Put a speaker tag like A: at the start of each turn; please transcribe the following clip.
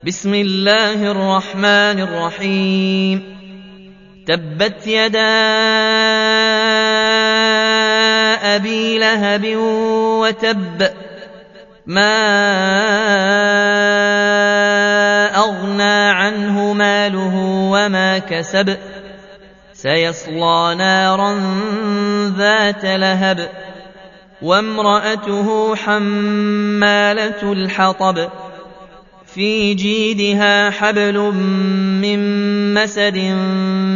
A: بسم الله الرحمن الرحيم تبت يدا أبي لهب وتب ما أغنى عنه ماله وما كسب سيصلى نارا ذات لهب وامرأته حمالة الحطب في جيدها حبل من مسد